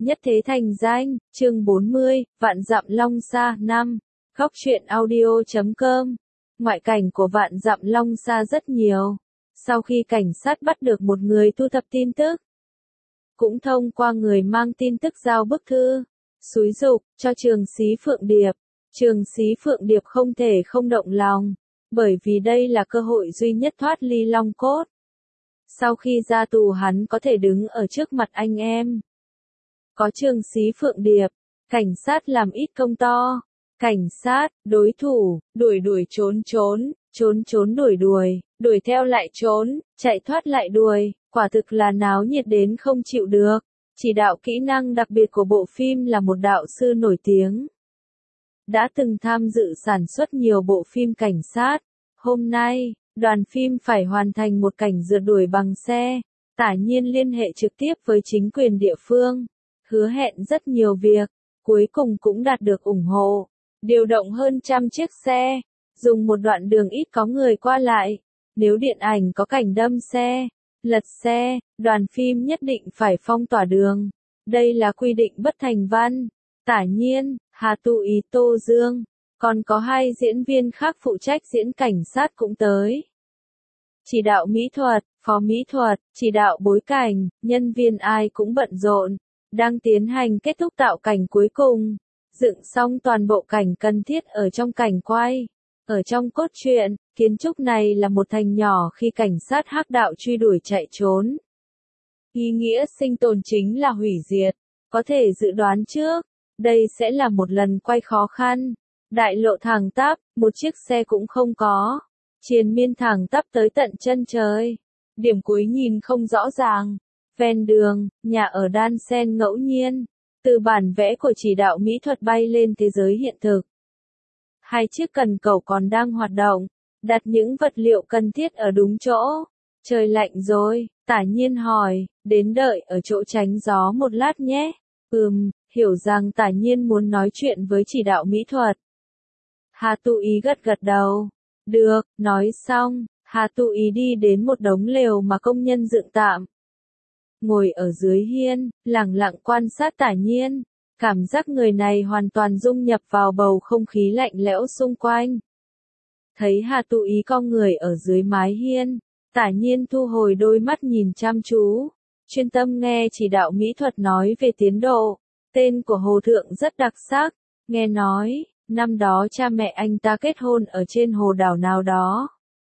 Nhất thế thành danh, chương 40, Vạn dặm Long Sa 5. Góc truyện audio.com. Ngoại cảnh của Vạn dặm Long Sa rất nhiều. Sau khi cảnh sát bắt được một người thu thập tin tức, cũng thông qua người mang tin tức giao bức thư, xúi giục cho Trường Xí Phượng Điệp. Trường Xí Phượng Điệp không thể không động lòng, bởi vì đây là cơ hội duy nhất thoát ly Long Cốt. Sau khi ra tù hắn có thể đứng ở trước mặt anh em. Có Trường Xí Phượng Điệp, cảnh sát làm ít công to. Cảnh sát, đối thủ, đuổi trốn đuổi theo lại trốn, chạy thoát lại đuổi, quả thực là náo nhiệt đến không chịu được. Chỉ đạo kỹ năng đặc biệt của bộ phim là một đạo sư nổi tiếng, đã từng tham dự sản xuất nhiều bộ phim cảnh sát. Hôm nay, đoàn phim phải hoàn thành một cảnh rượt đuổi bằng xe. Tả Nhiên liên hệ trực tiếp với chính quyền địa phương, hứa hẹn rất nhiều việc, cuối cùng cũng đạt được ủng hộ. Điều động hơn 100 chiếc xe, dùng một đoạn đường ít có người qua lại. Nếu điện ảnh có cảnh đâm xe, lật xe, đoàn phim nhất định phải phong tỏa đường. Đây là quy định bất thành văn. Tả Nhiên, Hà Tu Ý, Tô Dương, còn có 2 diễn viên khác phụ trách diễn cảnh sát cũng tới. Chỉ đạo mỹ thuật, phó mỹ thuật, chỉ đạo bối cảnh, nhân viên ai cũng bận rộn, đang tiến hành kết thúc tạo cảnh cuối cùng, dựng xong toàn bộ cảnh cần thiết ở trong cảnh quay. Ở trong cốt truyện, kiến trúc này là một thành nhỏ khi cảnh sát hắc đạo truy đuổi chạy trốn. Ý nghĩa sinh tồn chính là hủy diệt, có thể dự đoán trước, đây sẽ là một lần quay khó khăn. Đại lộ thẳng tắp, một chiếc xe cũng không có. Triền miên thẳng tắp tới tận chân trời. Điểm cuối nhìn không rõ ràng. Ven đường, nhà ở đan xen ngẫu nhiên. Từ bản vẽ của chỉ đạo mỹ thuật bay lên thế giới hiện thực. 2 chiếc cần cẩu còn đang hoạt động, đặt những vật liệu cần thiết ở đúng chỗ. Trời lạnh rồi, Tả Nhiên hỏi, đến đợi ở chỗ tránh gió một lát nhé. Hiểu rằng Tả Nhiên muốn nói chuyện với chỉ đạo mỹ thuật. Hà Tu Ý gật đầu. Được, nói xong, Hà Tu Ý đi đến một đống lều mà công nhân dựng tạm. Ngồi ở dưới hiên, lặng lặng quan sát Tả Nhiên. Cảm giác người này hoàn toàn dung nhập vào bầu không khí lạnh lẽo xung quanh. Thấy Hà Tu Ý cong người ở dưới mái hiên, Tả Nhiên thu hồi đôi mắt nhìn chăm chú, chuyên tâm nghe chỉ đạo mỹ thuật nói về tiến độ. Tên của Hồ Thượng rất đặc sắc, nghe nói, năm đó cha mẹ anh ta kết hôn ở trên hồ đảo nào đó.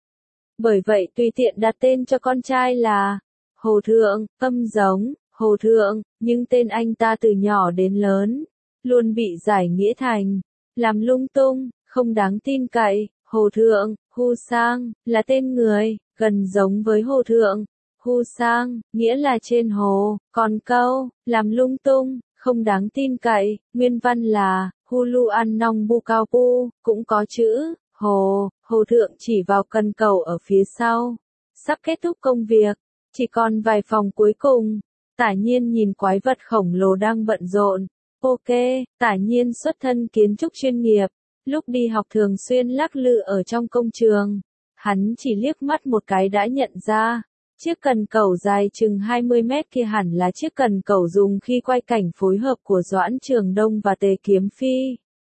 Bởi vậy tùy tiện đặt tên cho con trai là Hồ Thượng, âm giống Hồ Thượng, nhưng tên anh ta từ nhỏ đến lớn luôn bị giải nghĩa thành làm lung tung, không đáng tin cậy. Hồ Thượng, Hu Sang, là tên người, gần giống với Hồ Thượng. Hu Sang, nghĩa là trên hồ, còn câu, làm lung tung, không đáng tin cậy, nguyên văn là, Hulu An Nong Bu Cao Pu, cũng có chữ, hồ. Hồ Thượng chỉ vào cần cầu ở phía sau. Sắp kết thúc công việc, chỉ còn vài phòng cuối cùng. Tả Nhiên nhìn quái vật khổng lồ đang bận rộn. Ok, Tả Nhiên xuất thân kiến trúc chuyên nghiệp, lúc đi học thường xuyên lắc lư ở trong công trường. Hắn chỉ liếc mắt một cái đã nhận ra, chiếc cần cẩu dài chừng 20 mét kia hẳn là chiếc cần cẩu dùng khi quay cảnh phối hợp của Doãn Trường Đông và Tề Kiếm Phi.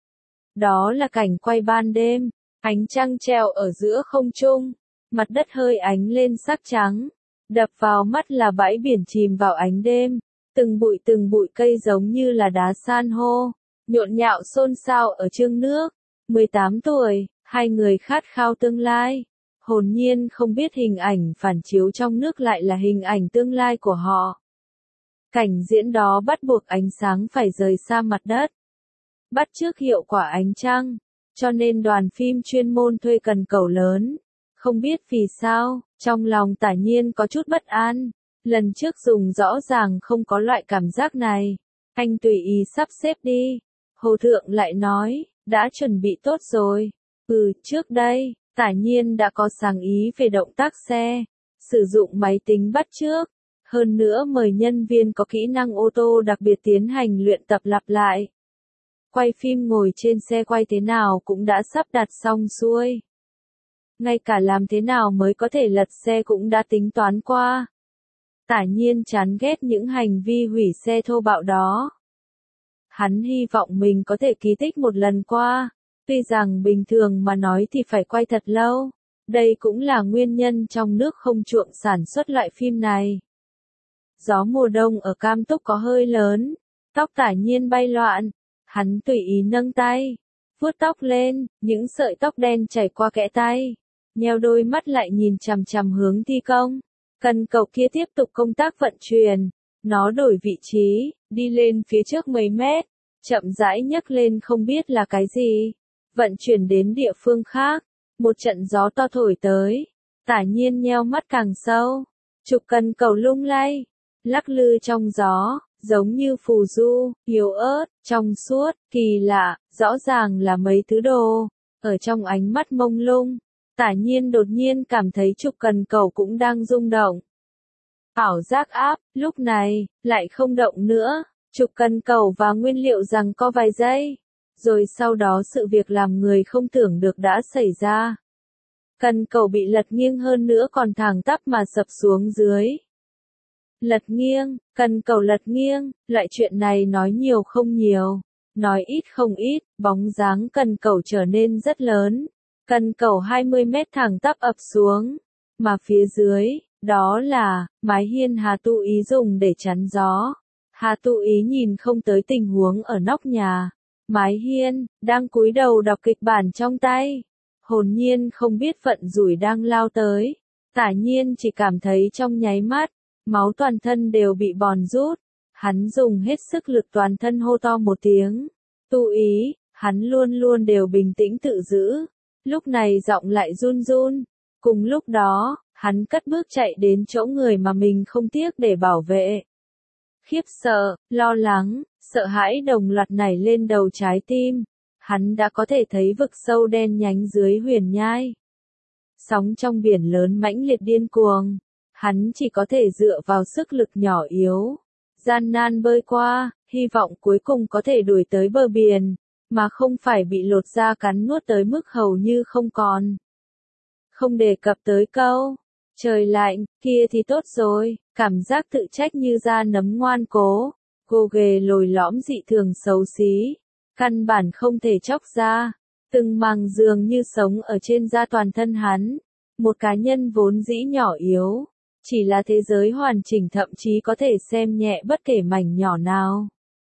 Đó là cảnh quay ban đêm, ánh trăng treo ở giữa không trung, mặt đất hơi ánh lên sắc trắng. Đập vào mắt là bãi biển chìm vào ánh đêm, từng bụi cây giống như là đá san hô, nhộn nhạo xôn xao ở chương nước. 18 tuổi, 2 người khát khao tương lai, hồn nhiên không biết hình ảnh phản chiếu trong nước lại là hình ảnh tương lai của họ. Cảnh diễn đó bắt buộc ánh sáng phải rời xa mặt đất, bắt chước hiệu quả ánh trăng, cho nên đoàn phim chuyên môn thuê cần cẩu lớn. Không biết vì sao, trong lòng Tả Nhiên có chút bất an. Lần trước dùng rõ ràng không có loại cảm giác này. Anh tùy ý sắp xếp đi. Hồ Thượng lại nói, đã chuẩn bị tốt rồi. Trước đây, Tả Nhiên đã có sáng ý về động tác xe, sử dụng máy tính bắt chước. Hơn nữa mời nhân viên có kỹ năng ô tô đặc biệt tiến hành luyện tập lặp lại. Quay phim ngồi trên xe quay thế nào cũng đã sắp đặt xong xuôi. Ngay cả làm thế nào mới có thể lật xe cũng đã tính toán qua. Tả Nhiên chán ghét những hành vi hủy xe thô bạo đó. Hắn hy vọng mình có thể kỳ tích một lần qua, tuy rằng bình thường mà nói thì phải quay thật lâu. Đây cũng là nguyên nhân trong nước không chuộng sản xuất loại phim này. Gió mùa đông ở Cam Túc có hơi lớn, tóc Tả Nhiên bay loạn, hắn tùy ý nâng tay, vuốt tóc lên, những sợi tóc đen chảy qua kẽ tay, nheo đôi mắt lại nhìn chằm chằm hướng thi công. Cần cầu kia tiếp tục công tác vận chuyển, nó đổi vị trí, đi lên phía trước mấy mét, chậm rãi nhấc lên không biết là cái gì, vận chuyển đến địa phương khác. Một trận gió to thổi tới, Tả Nhiên nheo mắt càng sâu, trục cần cầu lung lay, lắc lư trong gió, giống như phù du, yếu ớt, trong suốt, kỳ lạ, rõ ràng là mấy thứ đồ. Ở trong ánh mắt mông lung, Tả Nhiên đột nhiên cảm thấy trục cần cầu cũng đang rung động. Ảo giác áp, lúc này, lại không động nữa, trục cần cầu và nguyên liệu giằng co vài giây. Rồi sau đó sự việc làm người không tưởng được đã xảy ra. Cần cầu bị lật nghiêng hơn nữa còn thẳng tắp mà sập xuống dưới. Lật nghiêng, cần cầu lật nghiêng, loại chuyện này nói nhiều không nhiều, nói ít không ít, bóng dáng cần cầu trở nên rất lớn. Cần cầu 20 mét thẳng tắp ập xuống, mà phía dưới, đó là mái hiên Hà Tu Ý dùng để chắn gió. Hà Tu Ý nhìn không tới tình huống ở nóc nhà. Mái hiên, đang cúi đầu đọc kịch bản trong tay. Hồn nhiên không biết vận rủi đang lao tới. Tả Nhiên chỉ cảm thấy trong nháy mắt, máu toàn thân đều bị bòn rút. Hắn dùng hết sức lực toàn thân hô to một tiếng. Tu Ý, hắn luôn luôn đều bình tĩnh tự giữ. Lúc này giọng lại run run. Cùng lúc đó, hắn cất bước chạy đến chỗ người mà mình không tiếc để bảo vệ. Khiếp sợ, lo lắng, sợ hãi đồng loạt nảy lên đầu trái tim. Hắn đã có thể thấy vực sâu đen nhánh dưới huyền nhai. Sóng trong biển lớn mãnh liệt điên cuồng. Hắn chỉ có thể dựa vào sức lực nhỏ yếu. Gian nan bơi qua, hy vọng cuối cùng có thể đuổi tới bờ biển, mà không phải bị lột da cắn nuốt tới mức hầu như không còn. Không đề cập tới câu, trời lạnh, kia thì tốt rồi, cảm giác tự trách như da nấm ngoan cố. Cô ghề lồi lõm dị thường xấu xí, căn bản không thể chóc ra, từng màng dường như sống ở trên da toàn thân hắn. Một cá nhân vốn dĩ nhỏ yếu, chỉ là thế giới hoàn chỉnh thậm chí có thể xem nhẹ bất kể mảnh nhỏ nào.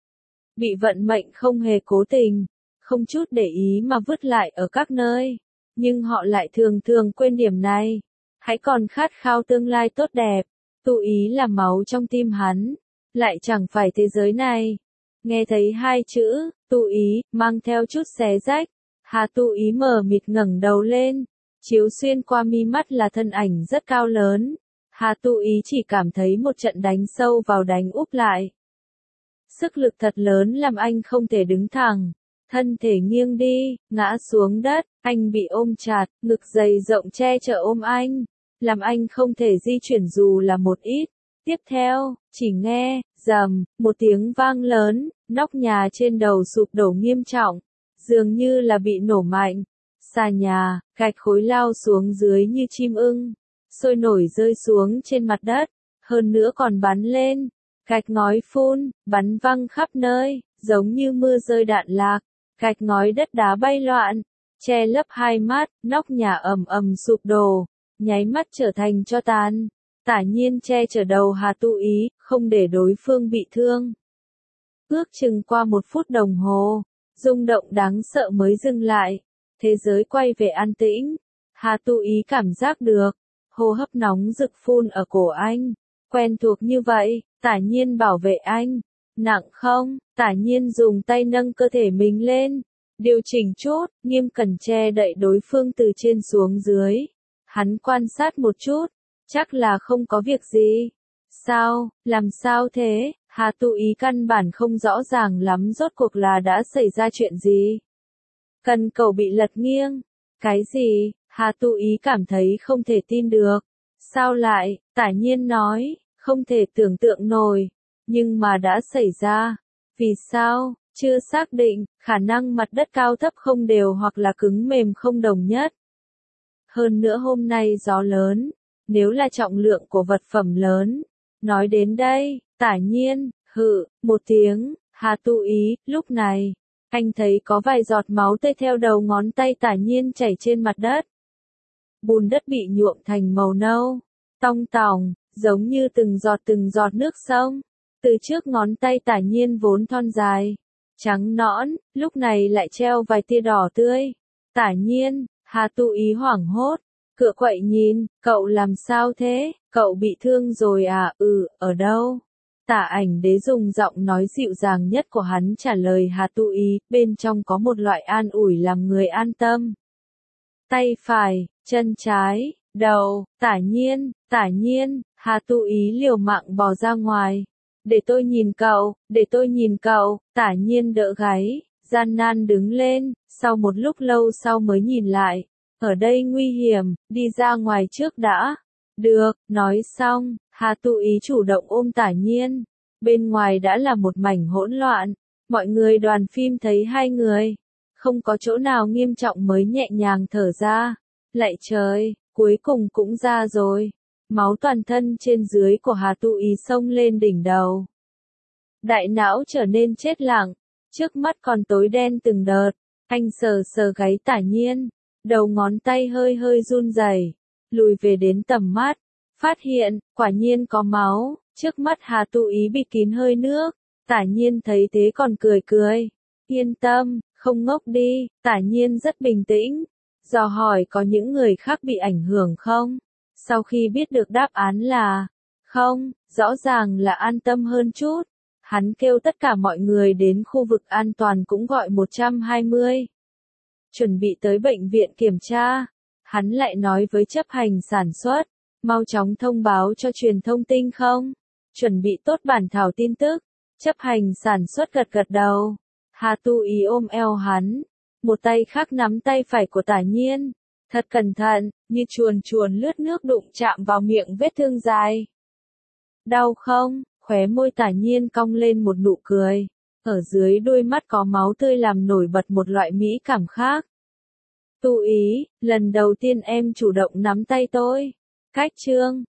Bị vận mệnh không hề cố tình, không chút để ý mà vứt lại ở các nơi, nhưng họ lại thường thường quên điểm này. Hãy còn khát khao tương lai tốt đẹp, Tu Ý là máu trong tim hắn. Lại chẳng phải thế giới này. Nghe thấy hai chữ, Tu Ý, mang theo chút xé rách. Hà Tu Ý mờ mịt ngẩng đầu lên. Chiếu xuyên qua mi mắt là thân ảnh rất cao lớn. Hà Tu Ý chỉ cảm thấy một trận đánh sâu vào đánh úp lại. Sức lực thật lớn làm anh không thể đứng thẳng. Thân thể nghiêng đi, ngã xuống đất, anh bị ôm chặt, ngực dày rộng che chở ôm anh. Làm anh không thể di chuyển dù là một ít. Tiếp theo, chỉ nghe, rầm, một tiếng vang lớn, nóc nhà trên đầu sụp đổ nghiêm trọng, dường như là bị nổ mạnh. Xà nhà, gạch khối lao xuống dưới như chim ưng, sôi nổi rơi xuống trên mặt đất, hơn nữa còn bắn lên, gạch ngói phun, bắn văng khắp nơi, giống như mưa rơi đạn lạc, gạch ngói đất đá bay loạn, che lấp hai mắt, nóc nhà ầm ầm sụp đổ, nháy mắt trở thành tro tàn. Tả Nhiên che chở đầu Hà Tu Ý, không để đối phương bị thương. Ước chừng qua 1 phút đồng hồ, rung động đáng sợ mới dừng lại. Thế giới quay về an tĩnh. Hà Tu Ý cảm giác được, hô hấp nóng rực phun ở cổ anh. Quen thuộc như vậy, Tả Nhiên bảo vệ anh. Nặng không? Tả Nhiên dùng tay nâng cơ thể mình lên. Điều chỉnh chút, nghiêm cẩn che đậy đối phương từ trên xuống dưới. Hắn quan sát một chút. Chắc là không có việc gì. Sao, làm sao thế? Hà Tu Ý căn bản không rõ ràng lắm rốt cuộc là đã xảy ra chuyện gì. Cần cầu bị lật nghiêng. Cái gì? Hà Tu Ý cảm thấy không thể tin được. Sao lại? Tả Nhiên nói, không thể tưởng tượng nổi. Nhưng mà đã xảy ra. Vì sao? Chưa xác định, khả năng mặt đất cao thấp không đều hoặc là cứng mềm không đồng nhất. Hơn nữa hôm nay gió lớn. Nếu là trọng lượng của vật phẩm lớn, Nói đến đây, Tả Nhiên, hự, một tiếng, Hà Tu Ý, lúc này, anh thấy có vài giọt máu tươi theo đầu ngón tay Tả Nhiên chảy trên mặt đất. Bùn đất bị nhuộm thành màu nâu, tong tỏng, giống như từng giọt nước sông. Từ trước ngón tay Tả Nhiên vốn thon dài, trắng nõn, lúc này lại treo vài tia đỏ tươi. Tả Nhiên, Hà Tu Ý hoảng hốt, cựa quậy nhìn, cậu làm sao thế, cậu bị thương rồi à, ở đâu? Tả Ảnh Đế dùng giọng nói dịu dàng nhất của hắn trả lời Hà Tu Ý, bên trong có một loại an ủi làm người an tâm. Tay phải, chân trái, đầu, Tả Nhiên, Hà Tu Ý liều mạng bò ra ngoài. Để tôi nhìn cậu, Tả Nhiên đỡ gáy, gian nan đứng lên, sau một lúc lâu sau mới nhìn lại. Ở đây nguy hiểm, đi ra ngoài trước đã. Được, nói xong, Hà Tu Ý chủ động ôm Tả Nhiên. Bên ngoài đã là một mảnh hỗn loạn, mọi người đoàn phim thấy hai người không có chỗ nào nghiêm trọng mới nhẹ nhàng thở ra. Lạy trời, cuối cùng cũng ra rồi. Máu toàn thân trên dưới của Hà Tu Ý xông lên đỉnh đầu. Đại não trở nên chết lặng, trước mắt còn tối đen từng đợt. Anh sờ sờ gáy Tả Nhiên, đầu ngón tay hơi run rẩy, lùi về đến tầm mắt, phát hiện, quả nhiên có máu. Trước mắt Hà Tu Ý bịt kín hơi nước, Tả Nhiên thấy thế còn cười. Yên tâm, không ngốc đi, Tả Nhiên rất bình tĩnh. Dò hỏi có những người khác bị ảnh hưởng không? Sau khi biết được đáp án là không, rõ ràng là an tâm hơn chút. Hắn kêu tất cả mọi người đến khu vực an toàn cũng gọi 120. Chuẩn bị tới bệnh viện kiểm tra. Hắn lại nói với chấp hành sản xuất, mau chóng thông báo cho truyền thông tin không? Chuẩn bị tốt bản thảo tin tức. Chấp hành sản xuất gật đầu. Hà Tu Ý ôm eo hắn, một tay khác nắm tay phải của Tả Nhiên. Thật cẩn thận, như chuồn lướt nước đụng chạm vào miệng vết thương dài. Đau không? Khóe môi Tả Nhiên cong lên một nụ cười. Ở dưới đôi mắt có máu tươi làm nổi bật một loại mỹ cảm khác. Tu Ý, lần đầu tiên em chủ động nắm tay tôi. Cách chương